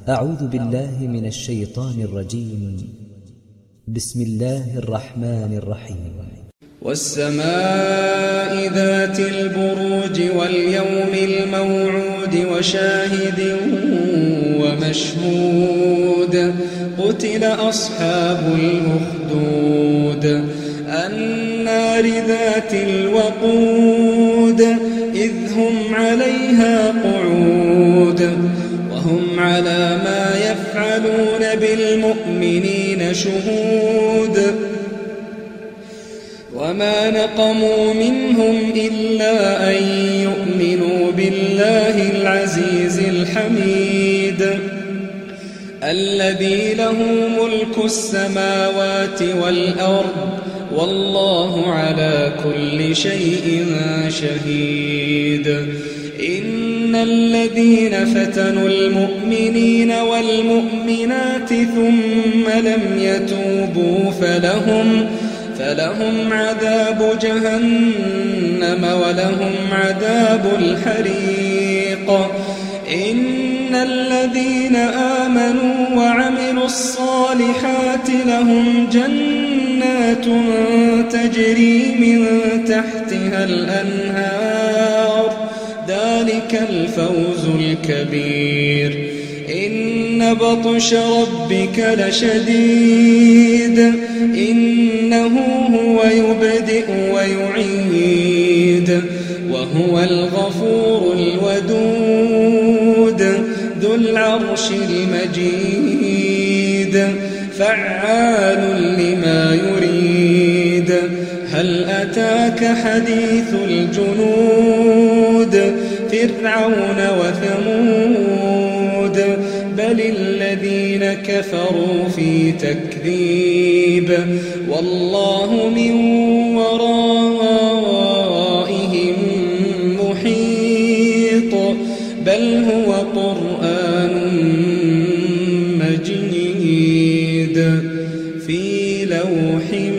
أعوذ بالله من الشيطان الرجيم. بسم الله الرحمن الرحيم. والسماء ذات البروج واليوم الموعود وشاهد ومشهود قتل أصحاب الأخدود النار ذات الوقود إذ هم عليها قعود وهم على ما يفعلون بالمؤمنين شهود وما نقموا منهم إلا أن يؤمنوا بالله العزيز الحميد الذي له ملك السماوات والأرض والله على كل شيء شهيد إن الذين فتنوا المؤمنين والمؤمنات ثم لم يتوبوا فلهم عذاب جهنم ولهم عذاب الحريق إن الذين آمنوا وعملوا الصالحات لهم جنات تجري من تحتها الأنهار ذلك الفوز الكبير إن بطش ربك لشديد إنه هو يبدئ ويعيد وهو الغفور الودود ذو العرش المجيد فعال لما يريد هل أتاك حديث الجنود فرعون وثمود بل الذين كفروا في تكذيب والله من ورائهم محيط بل هو قرآن مجيد في لوح